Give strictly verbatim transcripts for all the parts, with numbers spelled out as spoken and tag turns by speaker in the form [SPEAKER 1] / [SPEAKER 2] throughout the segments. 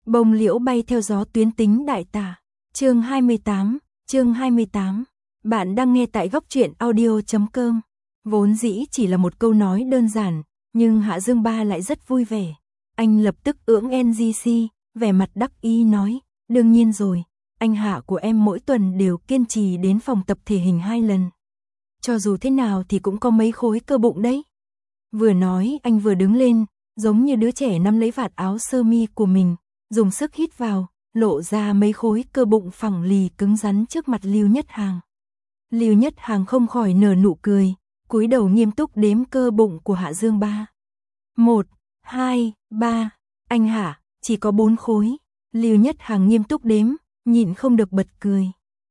[SPEAKER 1] Bông liễu bay theo gió tuyến tính đại tả. Chương hai mươi tám, chương hai mươi tám. Bạn đang nghe tại góc truyện audio chấm com. Vốn dĩ chỉ là một câu nói đơn giản, nhưng Hạ Dương Ba lại rất vui vẻ. Anh lập tức ưỡng en giê xê, vẻ mặt đắc ý nói, đương nhiên rồi, anh Hạ của em mỗi tuần đều kiên trì đến phòng tập thể hình hai lần. Cho dù thế nào thì cũng có mấy khối cơ bụng đấy. Vừa nói anh vừa đứng lên, giống như đứa trẻ nắm lấy vạt áo sơ mi của mình, dùng sức hít vào, lộ ra mấy khối cơ bụng phẳng lì cứng rắn trước mặt Lưu Nhất Hàng. Lưu Nhất Hàng không khỏi nở nụ cười, cúi đầu nghiêm túc đếm cơ bụng của Hạ Dương Ba. Một, hai, ba, anh Hạ, chỉ có bốn khối. Lưu Nhất Hàng nghiêm túc đếm, nhịn không được bật cười.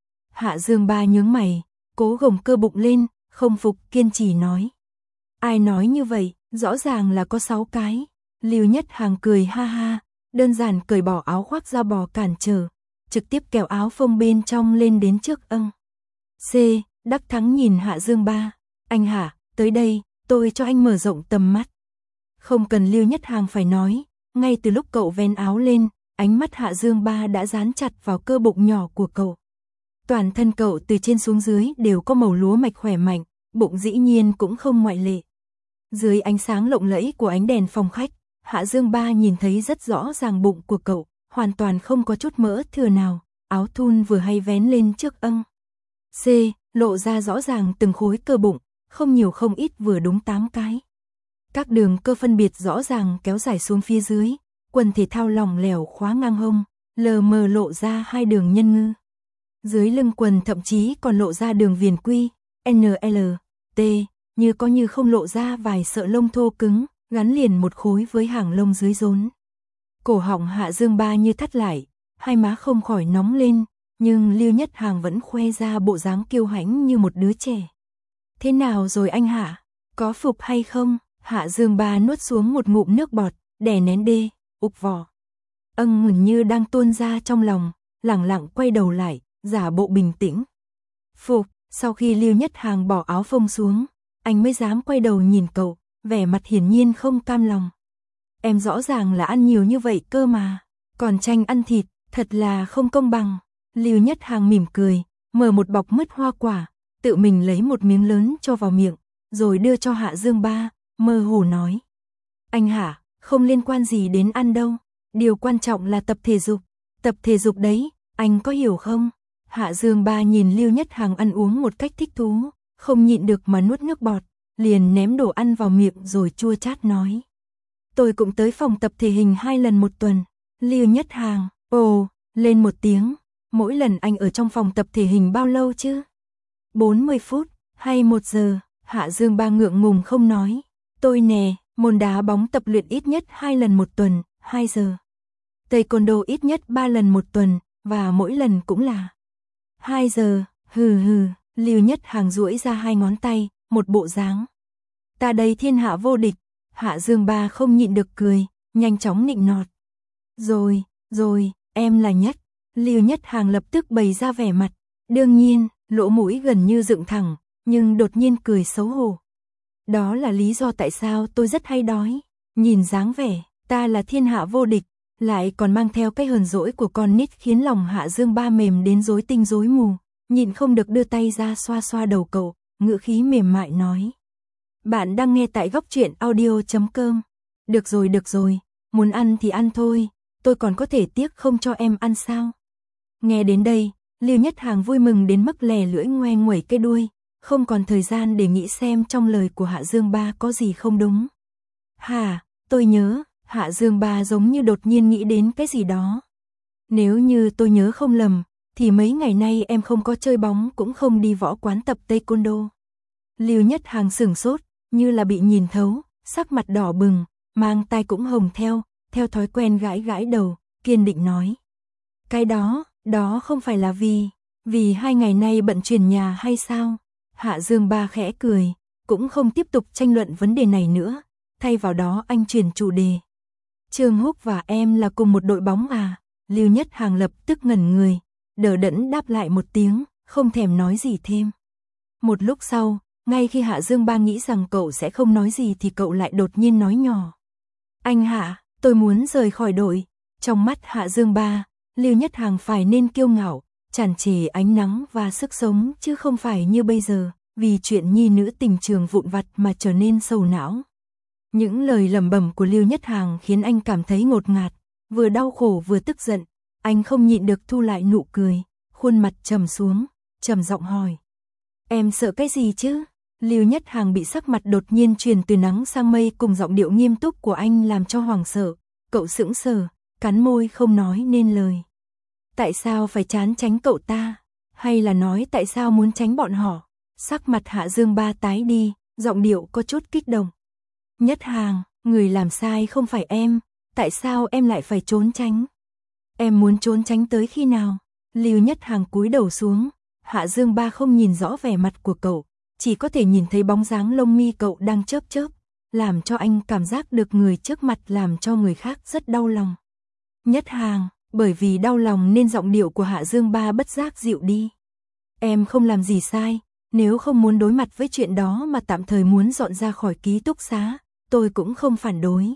[SPEAKER 1] Hạ Dương Ba nhướng mày, cố gồng cơ bụng lên, không phục kiên trì nói. Ai nói như vậy, rõ ràng là có sáu cái. Lưu Nhất Hàng cười ha ha, đơn giản cởi bỏ áo khoác da bò cản trở, trực tiếp kéo áo phông bên trong lên đến trước âng. C. Đắc Thắng nhìn Hạ Dương Ba, anh Hạ, tới đây, tôi cho anh mở rộng tầm mắt. Không cần Lưu Nhất Hàng phải nói, ngay từ lúc cậu vén áo lên, ánh mắt Hạ Dương Ba đã dán chặt vào cơ bụng nhỏ của cậu. Toàn thân cậu từ trên xuống dưới đều có màu lúa mạch khỏe mạnh, bụng dĩ nhiên cũng không ngoại lệ. Dưới ánh sáng lộng lẫy của ánh đèn phòng khách, Hạ Dương Ba nhìn thấy rất rõ ràng bụng của cậu, hoàn toàn không có chút mỡ thừa nào, áo thun vừa hay vén lên trước âng. C. Lộ ra rõ ràng từng khối cơ bụng, không nhiều không ít vừa đúng tám cái. Các đường cơ phân biệt rõ ràng kéo dài xuống phía dưới, quần thể thao lỏng lẻo khóa ngang hông, lờ mờ lộ ra hai đường nhân ngư. Dưới lưng quần thậm chí còn lộ ra đường viền quy, en lờ, T, như có như không lộ ra vài sợi lông thô cứng, gắn liền một khối với hàng lông dưới rốn. Cổ họng Hạ Dương Ba như thắt lại, hai má không khỏi nóng lên, nhưng Lưu Nhất Hàng vẫn khoe ra bộ dáng kiêu hãnh như một đứa trẻ. Thế nào rồi anh Hạ, có phục hay không? Hạ Dương Ba nuốt xuống một ngụm nước bọt, đè nén đê, ục vỏ. Âng ngừng như đang tuôn ra trong lòng, lẳng lặng quay đầu lại, giả bộ bình tĩnh. Phục, sau khi Lưu Nhất Hàng bỏ áo phông xuống, anh mới dám quay đầu nhìn cậu, vẻ mặt hiển nhiên không cam lòng. Em rõ ràng là ăn nhiều như vậy cơ mà, còn tranh ăn thịt, thật là không công bằng. Lưu Nhất Hàng mỉm cười, mở một bọc mứt hoa quả, tự mình lấy một miếng lớn cho vào miệng, rồi đưa cho Hạ Dương Ba, mơ hồ nói. Anh Hạ, không liên quan gì đến ăn đâu, điều quan trọng là tập thể dục, tập thể dục đấy, anh có hiểu không? Hạ Dương Ba nhìn Lưu Nhất Hàng ăn uống một cách thích thú, không nhịn được mà nuốt nước bọt, liền ném đồ ăn vào miệng rồi chua chát nói. Tôi cũng tới phòng tập thể hình hai lần một tuần. Lưu Nhất Hàng, ồ, lên một tiếng, mỗi lần anh ở trong phòng tập thể hình bao lâu chứ? bốn mươi phút, hay một giờ? Hạ Dương Ba ngượng ngùng không nói. Tôi nè, môn đá bóng tập luyện ít nhất hai lần một tuần, hai giờ. Taekwondo ít nhất ba lần một tuần, và mỗi lần cũng là hai giờ, hừ hừ. Lưu Nhất Hàng duỗi ra hai ngón tay, một bộ dáng. Ta đây thiên hạ vô địch. Hạ Dương Ba không nhịn được cười, nhanh chóng nịnh nọt. Rồi, rồi, em là nhất. Lưu Nhất Hàng lập tức bày ra vẻ mặt. Đương nhiên, lỗ mũi gần như dựng thẳng, nhưng đột nhiên cười xấu hổ. Đó là lý do tại sao tôi rất hay đói. Nhìn dáng vẻ, ta là thiên hạ vô địch, lại còn mang theo cái hờn dỗi của con nít khiến lòng Hạ Dương Ba mềm đến rối tinh rối mù. Nhịn không được đưa tay ra xoa xoa đầu cậu, ngữ khí mềm mại nói. Bạn đang nghe tại góc truyện audio chấm com. Được rồi được rồi, muốn ăn thì ăn thôi, tôi còn có thể tiếc không cho em ăn sao? Nghe đến đây, Lưu Nhất Hàng vui mừng đến mức lè lưỡi ngoe nguẩy cái đuôi, không còn thời gian để nghĩ xem trong lời của Hạ Dương Ba có gì không đúng. Hà, tôi nhớ, Hạ Dương Ba giống như đột nhiên nghĩ đến cái gì đó. Nếu như tôi nhớ không lầm, thì mấy ngày nay em không có chơi bóng cũng không đi võ quán tập taekwondo. Lưu Nhất Hàng sửng sốt, như là bị nhìn thấu, sắc mặt đỏ bừng, mang tai cũng hồng theo, theo thói quen gãi gãi đầu, kiên định nói. Cái đó, đó không phải là vì, vì hai ngày nay bận chuyển nhà hay sao? Hạ Dương Ba khẽ cười, cũng không tiếp tục tranh luận vấn đề này nữa, thay vào đó anh chuyển chủ đề. Trương Húc và em là cùng một đội bóng à? Lưu Nhất Hàng lập tức ngẩn người, đờ đẫn đáp lại một tiếng, không thèm nói gì thêm. Một lúc sau, ngay khi Hạ Dương Ba nghĩ rằng cậu sẽ không nói gì thì cậu lại đột nhiên nói nhỏ. Anh Hạ, tôi muốn rời khỏi đội, Trong mắt Hạ Dương Ba, Lưu Nhất Hằng phải nên kiêu ngạo, tràn trề ánh nắng và sức sống chứ không phải như bây giờ, vì chuyện nhi nữ tình trường vụn vặt mà trở nên sầu não. Những lời lẩm bẩm của Lưu Nhất Hằng khiến anh cảm thấy ngột ngạt, vừa đau khổ vừa tức giận, anh không nhịn được thu lại nụ cười, khuôn mặt trầm xuống, trầm giọng hỏi. Em sợ cái gì chứ? Lưu Nhất Hằng bị sắc mặt đột nhiên chuyển từ nắng sang mây cùng giọng điệu nghiêm túc của anh làm cho hoảng sợ, cậu sững sờ, cắn môi không nói nên lời. Tại sao phải trốn tránh cậu ta? Hay là nói tại sao muốn tránh bọn họ? Sắc mặt Hạ Dương Ba tái đi, giọng điệu có chút kích động. Nhất Hằng, người làm sai không phải em, tại sao em lại phải trốn tránh? Em muốn trốn tránh tới khi nào? Lưu Nhất Hằng cúi đầu xuống, Hạ Dương Ba không nhìn rõ vẻ mặt của cậu, chỉ có thể nhìn thấy bóng dáng lông mi cậu đang chớp chớp, làm cho anh cảm giác được người trước mặt làm cho người khác rất đau lòng. Nhất Hằng, bởi vì đau lòng nên giọng điệu của Hạ Dương Ba bất giác dịu đi. Em không làm gì sai, nếu không muốn đối mặt với chuyện đó mà tạm thời muốn dọn ra khỏi ký túc xá, tôi cũng không phản đối.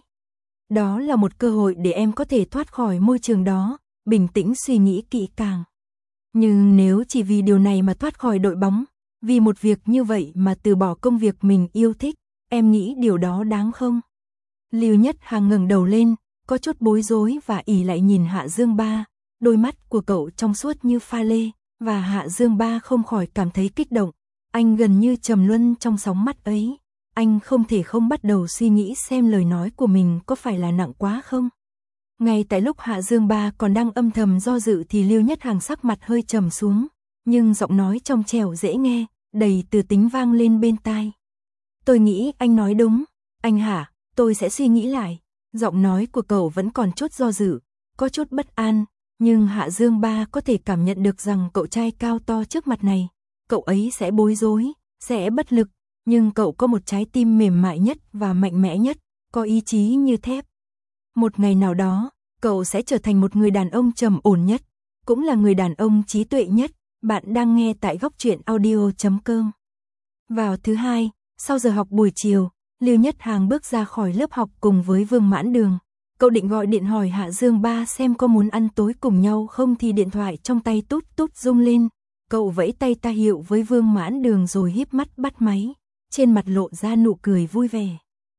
[SPEAKER 1] Đó là một cơ hội để em có thể thoát khỏi môi trường đó, bình tĩnh suy nghĩ kỹ càng. Nhưng nếu chỉ vì điều này mà thoát khỏi đội bóng, vì một việc như vậy mà từ bỏ công việc mình yêu thích, em nghĩ điều đó đáng không? Lưu Nhất Hằng ngẩng đầu lên, có chút bối rối và ỉ lại nhìn Hạ Dương Ba, đôi mắt của cậu trong suốt như pha lê, và Hạ Dương Ba không khỏi cảm thấy kích động, anh gần như trầm luân trong sóng mắt ấy, anh không thể không bắt đầu suy nghĩ xem lời nói của mình có phải là nặng quá không. Ngay tại lúc Hạ Dương Ba còn đang âm thầm do dự thì Lưu Nhất Hằng sắc mặt hơi trầm xuống, nhưng giọng nói trong trẻo dễ nghe, đầy từ tính vang lên bên tai. Tôi nghĩ anh nói đúng, anh hả, tôi sẽ suy nghĩ lại. Giọng nói của cậu vẫn còn chút do dự, có chút bất an, nhưng Hạ Dương Ba có thể cảm nhận được rằng cậu trai cao to trước mặt này, cậu ấy sẽ bối rối, sẽ bất lực, nhưng cậu có một trái tim mềm mại nhất và mạnh mẽ nhất, có ý chí như thép. Một ngày nào đó, cậu sẽ trở thành một người đàn ông trầm ổn nhất, cũng là người đàn ông trí tuệ nhất. Bạn đang nghe tại góc truyện audio chấm com. Vào thứ hai, sau giờ học buổi chiều, Lưu Nhất Hằng bước ra khỏi lớp học cùng với Vương Mãn Đường. Cậu định gọi điện hỏi Hạ Dương Ba xem có muốn ăn tối cùng nhau không thì điện thoại trong tay tút tút rung lên. Cậu vẫy tay ta hiệu với Vương Mãn Đường rồi híp mắt bắt máy, trên mặt lộ ra nụ cười vui vẻ.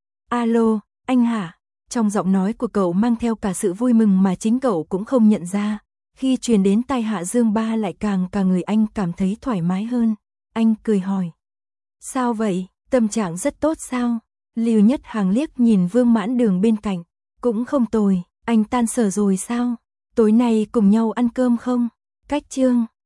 [SPEAKER 1] Alo, anh hả? Trong giọng nói của cậu mang theo cả sự vui mừng mà chính cậu cũng không nhận ra. Khi truyền đến tai Hạ Dương Ba lại càng cả người anh cảm thấy thoải mái hơn. Anh cười hỏi. Sao vậy, tâm trạng rất tốt sao? Lưu Nhất Hằng liếc nhìn Vương Mãn Đường bên cạnh. Cũng không tồi, anh tan sở rồi sao? Tối nay cùng nhau ăn cơm không? Cách chương.